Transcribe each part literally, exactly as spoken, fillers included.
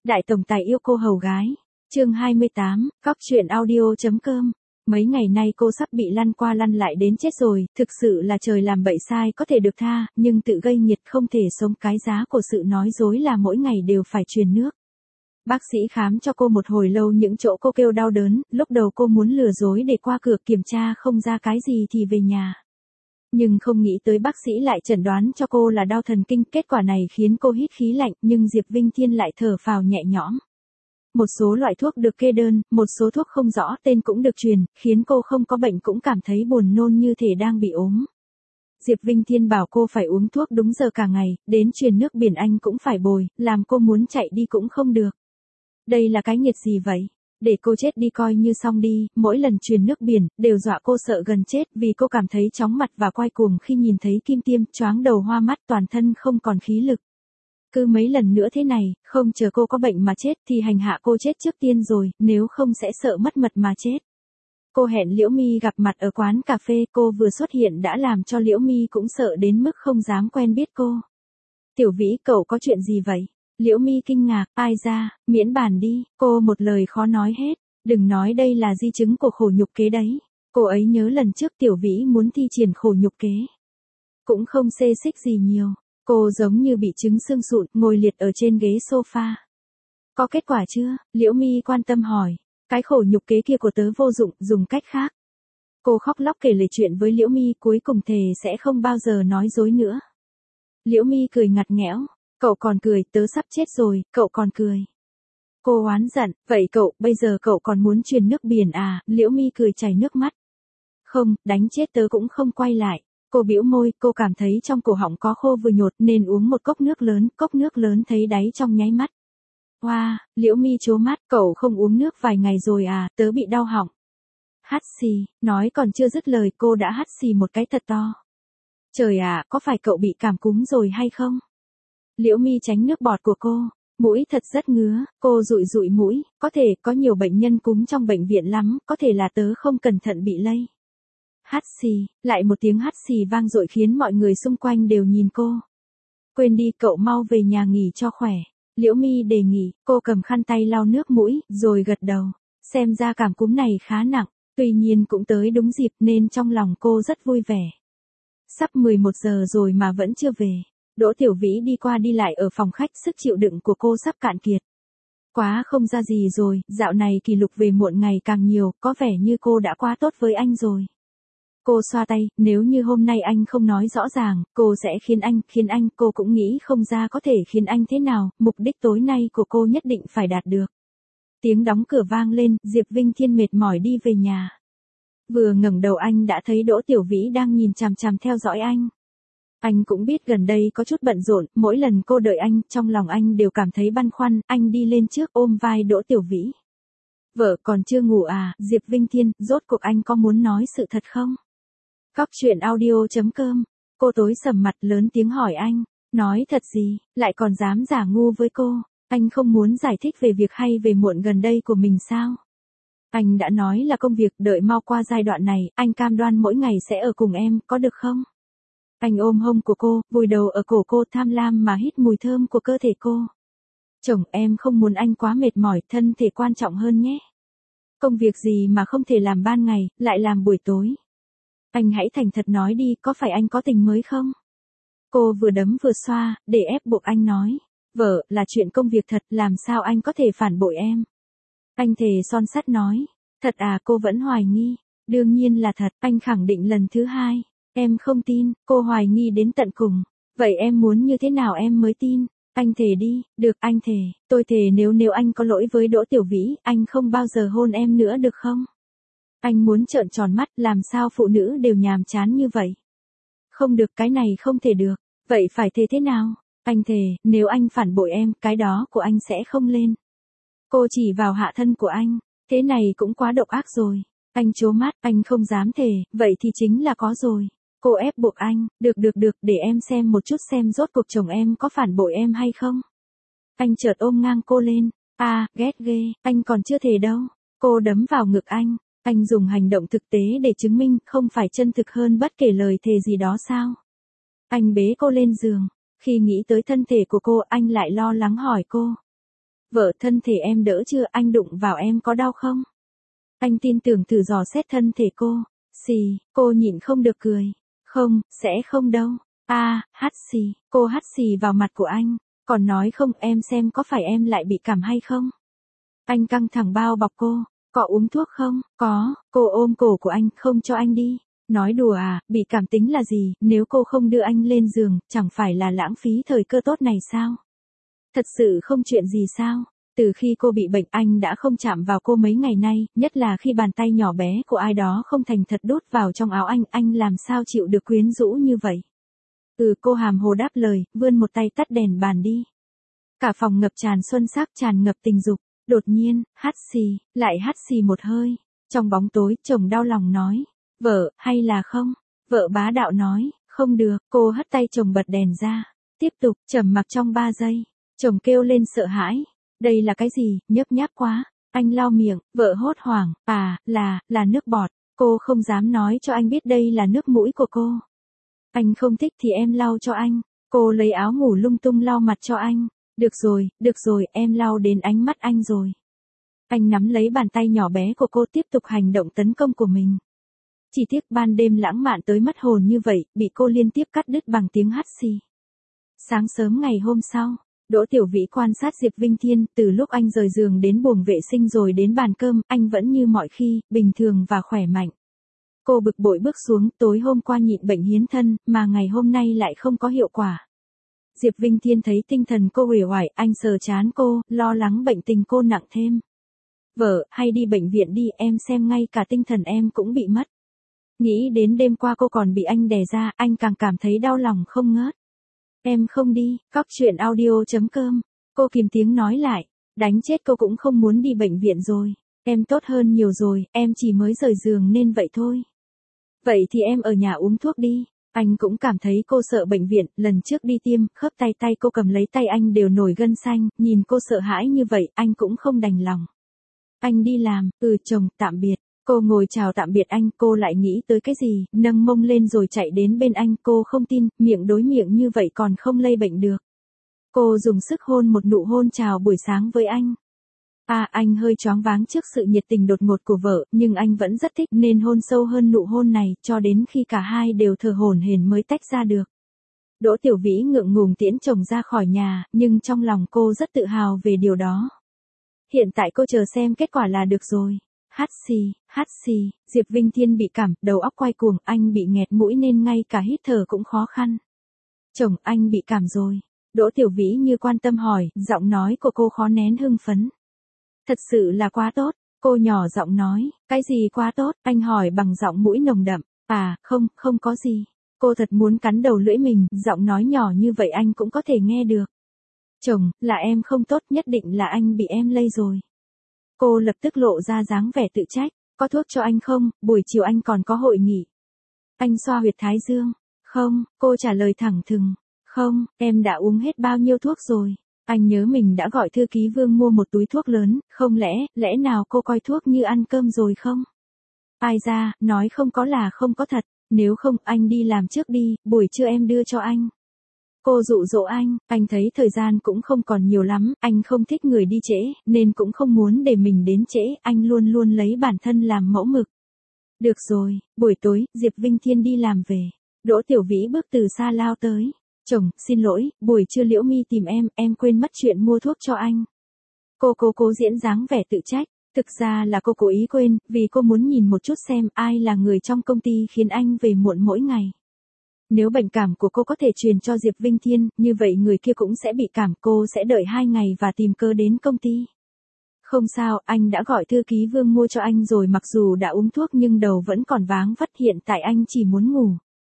Đại tổng tài yêu cô hầu gái. Chương hai mươi tám, cóc truyện audio.com. Mấy ngày nay cô sắp bị lăn qua lăn lại đến chết rồi, thực sự là trời làm bậy sai có thể được tha, nhưng tự gây nghiệt không thể sống. Cái giá của sự nói dối là mỗi ngày đều phải truyền nước. Bác sĩ khám cho cô một hồi lâu, những chỗ cô kêu đau đớn, lúc đầu cô muốn lừa dối để qua cửa kiểm tra không ra cái gì thì về nhà. Nhưng không nghĩ tới bác sĩ lại chẩn đoán cho cô là đau thần kinh, kết quả này khiến cô hít khí lạnh, nhưng Diệp Vinh Thiên lại thở phào nhẹ nhõm. Một số loại thuốc được kê đơn, một số thuốc không rõ tên cũng được truyền, khiến cô không có bệnh cũng cảm thấy buồn nôn như thể đang bị ốm. Diệp Vinh Thiên bảo cô phải uống thuốc đúng giờ cả ngày, đến truyền nước biển anh cũng phải bồi, làm cô muốn chạy đi cũng không được. Đây là cái nghiệt gì vậy? Để cô chết đi coi như xong đi. Mỗi lần truyền nước biển, đều dọa cô sợ gần chết, vì cô cảm thấy chóng mặt và quay cuồng khi nhìn thấy kim tiêm, choáng đầu hoa mắt, toàn thân không còn khí lực. Cứ mấy lần nữa thế này, không chờ cô có bệnh mà chết thì hành hạ cô chết trước tiên rồi, nếu không sẽ sợ mất mật mà chết. Cô hẹn Liễu My gặp mặt ở quán cà phê, cô vừa xuất hiện đã làm cho Liễu My cũng sợ đến mức không dám quen biết cô. Tiểu Vĩ, cậu có chuyện gì vậy? Liễu My kinh ngạc, ai ra, miễn bàn đi, cô một lời khó nói hết, đừng nói đây là di chứng của khổ nhục kế đấy. Cô ấy nhớ lần trước Tiểu Vĩ muốn thi triển khổ nhục kế. Cũng không xê xích gì nhiều, cô giống như bị chứng xương sụn, ngồi liệt ở trên ghế sofa. Có kết quả chưa? Liễu My quan tâm hỏi, cái khổ nhục kế kia của tớ vô dụng, dùng cách khác. Cô khóc lóc kể lời chuyện với Liễu My, cuối cùng thề sẽ không bao giờ nói dối nữa. Liễu My cười ngặt nghẽo. Cậu còn cười, tớ sắp chết rồi, cậu còn cười. Cô oán giận, vậy cậu, bây giờ cậu còn muốn truyền nước biển à? Liễu My cười chảy nước mắt. Không, đánh chết tớ cũng không quay lại. Cô bĩu môi, cô cảm thấy trong cổ họng có khô vừa nhột nên uống một cốc nước lớn, cốc nước lớn thấy đáy trong nháy mắt. Wow, Liễu My trố mắt, cậu không uống nước vài ngày rồi à? Tớ bị đau họng. Hắt xì, nói còn chưa dứt lời cô đã hắt xì một cái thật to. Trời ạ, à, có phải cậu bị cảm cúm rồi hay không? Liễu My tránh nước bọt của cô, mũi thật rất ngứa, cô dụi dụi mũi, có thể có nhiều bệnh nhân cúm trong bệnh viện lắm, có thể là tớ không cẩn thận bị lây. Hắt xì, lại một tiếng hắt xì vang dội khiến mọi người xung quanh đều nhìn cô. Quên đi, cậu mau về nhà nghỉ cho khỏe. Liễu My đề nghị, cô cầm khăn tay lau nước mũi, rồi gật đầu. Xem ra cảm cúm này khá nặng, tuy nhiên cũng tới đúng dịp nên trong lòng cô rất vui vẻ. Sắp mười một giờ rồi mà vẫn chưa về. Đỗ Tiểu Vĩ đi qua đi lại ở phòng khách, sức chịu đựng của cô sắp cạn kiệt. Quá không ra gì rồi, dạo này Kỷ Lục về muộn ngày càng nhiều, có vẻ như cô đã quá tốt với anh rồi. Cô xoa tay, nếu như hôm nay anh không nói rõ ràng, cô sẽ khiến anh, khiến anh, cô cũng nghĩ không ra có thể khiến anh thế nào, mục đích tối nay của cô nhất định phải đạt được. Tiếng đóng cửa vang lên, Diệp Vinh Thiên mệt mỏi đi về nhà. Vừa ngẩng đầu anh đã thấy Đỗ Tiểu Vĩ đang nhìn chằm chằm theo dõi anh. Anh cũng biết gần đây có chút bận rộn, mỗi lần cô đợi anh, trong lòng anh đều cảm thấy băn khoăn, anh đi lên trước ôm vai Đỗ Tiểu Vĩ. Vợ còn chưa ngủ à? Diệp Vinh Thiên, rốt cuộc anh có muốn nói sự thật không? Cóc truyện audio.com. Cô tối sầm mặt lớn tiếng hỏi anh, nói thật gì, lại còn dám giả ngu với cô, anh không muốn giải thích về việc hay về muộn gần đây của mình sao? Anh đã nói là công việc, đợi mau qua giai đoạn này, anh cam đoan mỗi ngày sẽ ở cùng em, có được không? Anh ôm hông của cô, vùi đầu ở cổ cô, tham lam mà hít mùi thơm của cơ thể cô. Chồng, em không muốn anh quá mệt mỏi, thân thể quan trọng hơn nhé. Công việc gì mà không thể làm ban ngày, lại làm buổi tối. Anh hãy thành thật nói đi, có phải anh có tình mới không? Cô vừa đấm vừa xoa, để ép buộc anh nói. Vợ, là chuyện công việc thật, làm sao anh có thể phản bội em? Anh thề son sắt nói. Thật à? Cô vẫn hoài nghi. Đương nhiên là thật, anh khẳng định lần thứ hai. Em không tin, cô hoài nghi đến tận cùng. Vậy em muốn như thế nào em mới tin? Anh thề đi, được anh thề, tôi thề nếu nếu anh có lỗi với Đỗ Tiểu Vĩ, anh không bao giờ hôn em nữa được không? Anh muốn trợn tròn mắt, làm sao phụ nữ đều nhàm chán như vậy? Không được, cái này không thể được, vậy phải thề thế nào? Anh thề, nếu anh phản bội em, cái đó của anh sẽ không lên. Cô chỉ vào hạ thân của anh, thế này cũng quá độc ác rồi. Anh trố mắt, anh không dám thề, vậy thì chính là có rồi. Cô ép buộc anh, được được được, để em xem một chút xem rốt cuộc chồng em có phản bội em hay không. Anh chợt ôm ngang cô lên, à, ghét ghê, anh còn chưa thề đâu. Cô đấm vào ngực anh, anh dùng hành động thực tế để chứng minh, không phải chân thực hơn bất kể lời thề gì đó sao. Anh bế cô lên giường, khi nghĩ tới thân thể của cô, anh lại lo lắng hỏi cô. Vợ, thân thể em đỡ chưa, anh đụng vào em có đau không? Anh tin tưởng thử dò xét thân thể cô. Xì, cô nhịn không được cười. Không, sẽ không đâu. A, à, hắt xì, cô hắt xì vào mặt của anh. Còn nói không, em xem có phải em lại bị cảm hay không? Anh căng thẳng bao bọc cô. Có uống thuốc không? Có, cô ôm cổ của anh, không cho anh đi. Nói đùa à, bị cảm tính là gì, nếu cô không đưa anh lên giường, chẳng phải là lãng phí thời cơ tốt này sao? Thật sự không chuyện gì sao? Từ khi cô bị bệnh anh đã không chạm vào cô mấy ngày nay, nhất là khi bàn tay nhỏ bé của ai đó không thành thật đút vào trong áo anh, anh làm sao chịu được quyến rũ như vậy? Ừ, cô hàm hồ đáp lời, vươn một tay tắt đèn bàn đi. Cả phòng ngập tràn xuân sắc, tràn ngập tình dục. Đột nhiên, hắt xì, lại hắt xì một hơi. Trong bóng tối, chồng đau lòng nói. Vợ, hay là không? Vợ bá đạo nói, không được, cô hất tay chồng bật đèn ra. Tiếp tục, trầm mặc trong ba giây. Chồng kêu lên sợ hãi. Đây là cái gì, nhấp nháp quá. Anh lau miệng, vợ hốt hoảng, à, là, là nước bọt. Cô không dám nói cho anh biết đây là nước mũi của cô. Anh không thích thì em lau cho anh. Cô lấy áo ngủ lung tung lau mặt cho anh. Được rồi, được rồi, em lau đến ánh mắt anh rồi. Anh nắm lấy bàn tay nhỏ bé của cô tiếp tục hành động tấn công của mình. Chỉ tiếc ban đêm lãng mạn tới mất hồn như vậy, bị cô liên tiếp cắt đứt bằng tiếng hắt xì. Sáng sớm ngày hôm sau, Đỗ Tiểu Vĩ quan sát Diệp Vinh Thiên, từ lúc anh rời giường đến buồng vệ sinh rồi đến bàn cơm, anh vẫn như mọi khi, bình thường và khỏe mạnh. Cô bực bội bước xuống, tối hôm qua nhịn bệnh hiến thân, mà ngày hôm nay lại không có hiệu quả. Diệp Vinh Thiên thấy tinh thần cô uể oải, anh sờ trán cô, lo lắng bệnh tình cô nặng thêm. Vợ, hay đi bệnh viện đi, em xem ngay cả tinh thần em cũng bị mất. Nghĩ đến đêm qua cô còn bị anh đè ra, anh càng cảm thấy đau lòng không ngớt. Em không đi, cóc truyện audio chấm com. Cô kìm tiếng nói lại, đánh chết cô cũng không muốn đi bệnh viện rồi. Em tốt hơn nhiều rồi, em chỉ mới rời giường nên vậy thôi. Vậy thì em ở nhà uống thuốc đi. Anh cũng cảm thấy cô sợ bệnh viện, lần trước đi tiêm, khớp tay tay cô cầm lấy tay anh đều nổi gân xanh, nhìn cô sợ hãi như vậy, anh cũng không đành lòng. Anh đi làm, ừ chồng, tạm biệt. Cô ngồi chào tạm biệt anh, cô lại nghĩ tới cái gì, nâng mông lên rồi chạy đến bên anh, cô không tin, miệng đối miệng như vậy còn không lây bệnh được. Cô dùng sức hôn một nụ hôn chào buổi sáng với anh. À, anh hơi choáng váng trước sự nhiệt tình đột ngột của vợ, nhưng anh vẫn rất thích nên hôn sâu hơn nụ hôn này, cho đến khi cả hai đều thở hổn hển mới tách ra được. Đỗ Tiểu Vĩ ngượng ngùng tiễn chồng ra khỏi nhà, nhưng trong lòng cô rất tự hào về điều đó. Hiện tại cô chờ xem kết quả là được rồi. Hát xì, hát xì, Diệp Vinh Thiên bị cảm, đầu óc quay cuồng, anh bị nghẹt mũi nên ngay cả hít thở cũng khó khăn. Chồng, anh bị cảm rồi. Đỗ Tiểu Vĩ như quan tâm hỏi, giọng nói của cô khó nén hưng phấn. Thật sự là quá tốt, cô nhỏ giọng nói, cái gì quá tốt, anh hỏi bằng giọng mũi nồng đậm, à, không, không có gì. Cô thật muốn cắn đầu lưỡi mình, giọng nói nhỏ như vậy anh cũng có thể nghe được. Chồng, là em không tốt, nhất định là anh bị em lây rồi. Cô lập tức lộ ra dáng vẻ tự trách, có thuốc cho anh không, buổi chiều anh còn có hội nghị. Anh xoa huyệt thái dương, không, cô trả lời thẳng thừng, không, em đã uống hết bao nhiêu thuốc rồi. Anh nhớ mình đã gọi thư ký Vương mua một túi thuốc lớn, không lẽ, lẽ nào cô coi thuốc như ăn cơm rồi không? Ai ra, nói không có là không có thật, nếu không anh đi làm trước đi, buổi trưa em đưa cho anh. Cô dụ dỗ anh, anh thấy thời gian cũng không còn nhiều lắm, anh không thích người đi trễ, nên cũng không muốn để mình đến trễ, anh luôn luôn lấy bản thân làm mẫu mực. Được rồi, buổi tối, Diệp Vinh Thiên đi làm về, Đỗ Tiểu Vĩ bước từ xa lao tới. Chồng, xin lỗi, buổi trưa Liễu My tìm em, em quên mất chuyện mua thuốc cho anh. Cô cố cố diễn dáng vẻ tự trách, thực ra là cô cố ý quên, vì cô muốn nhìn một chút xem ai là người trong công ty khiến anh về muộn mỗi ngày. Nếu bệnh cảm của cô có thể truyền cho Diệp Vinh Thiên, như vậy người kia cũng sẽ bị cảm, cô sẽ đợi hai ngày và tìm cơ đến công ty. Không sao, anh đã gọi thư ký Vương mua cho anh rồi, mặc dù đã uống thuốc nhưng đầu vẫn còn váng vất, hiện tại anh chỉ muốn ngủ.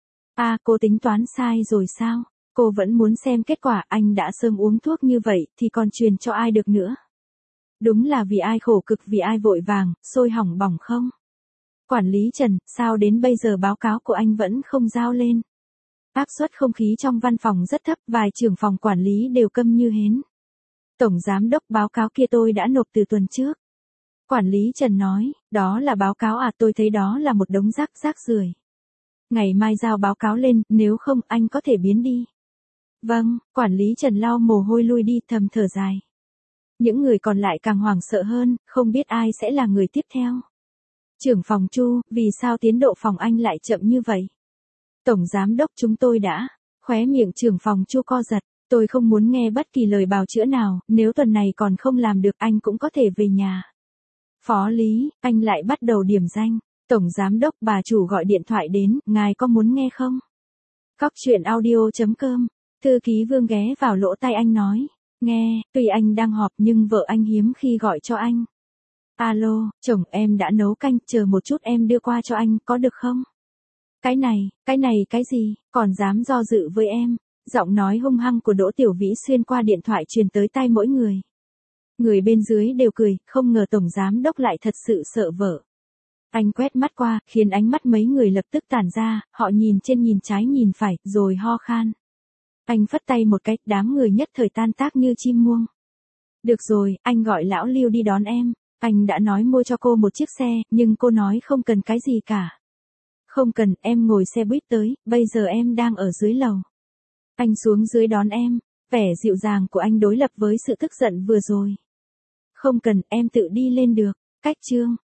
À, cô tính toán sai rồi sao? Cô vẫn muốn xem kết quả, anh đã sớm uống thuốc như vậy thì còn truyền cho ai được nữa. Đúng là vì ai khổ cực vì ai vội vàng, sôi hỏng bỏng không? Quản lý Trần, sao đến bây giờ báo cáo của anh vẫn không giao lên? Áp suất không khí trong văn phòng rất thấp, vài trưởng phòng quản lý đều câm như hến. Tổng giám đốc, báo cáo kia tôi đã nộp từ tuần trước. Quản lý Trần nói, đó là báo cáo à, tôi thấy đó là một đống rác rác rưởi. Ngày mai giao báo cáo lên, nếu không anh có thể biến đi. Vâng, quản lý Trần lau mồ hôi lui đi, thầm thở dài. Những người còn lại càng hoảng sợ hơn, không biết ai sẽ là người tiếp theo. Trưởng phòng Chu, vì sao tiến độ phòng anh lại chậm như vậy? Tổng giám đốc chúng tôi đã, khóe miệng trưởng phòng Chu co giật, tôi không muốn nghe bất kỳ lời bào chữa nào, nếu tuần này còn không làm được anh cũng có thể về nhà. Phó Lý, anh lại bắt đầu điểm danh, tổng giám đốc bà chủ gọi điện thoại đến, ngài có muốn nghe không? Cóc truyện audio.com, thư ký Vương ghé vào lỗ tai anh nói, nghe, tuy anh đang họp nhưng vợ anh hiếm khi gọi cho anh. Alo, chồng em đã nấu canh, chờ một chút em đưa qua cho anh, có được không? Cái này, cái này cái gì, còn dám do dự với em? Giọng nói hung hăng của Đỗ Tiểu Vĩ xuyên qua điện thoại truyền tới tai mỗi người. Người bên dưới đều cười, không ngờ tổng giám đốc lại thật sự sợ vợ. Anh quét mắt qua, khiến ánh mắt mấy người lập tức tản ra, họ nhìn trên nhìn trái nhìn phải, rồi ho khan. Anh phất tay một cái, đám người nhất thời tan tác như chim muông. Được rồi, anh gọi lão Lưu đi đón em. Anh đã nói mua cho cô một chiếc xe, nhưng cô nói không cần cái gì cả. Không cần, em ngồi xe buýt tới, bây giờ em đang ở dưới lầu. Anh xuống dưới đón em, vẻ dịu dàng của anh đối lập với sự tức giận vừa rồi. Không cần, em tự đi lên được. Cách chương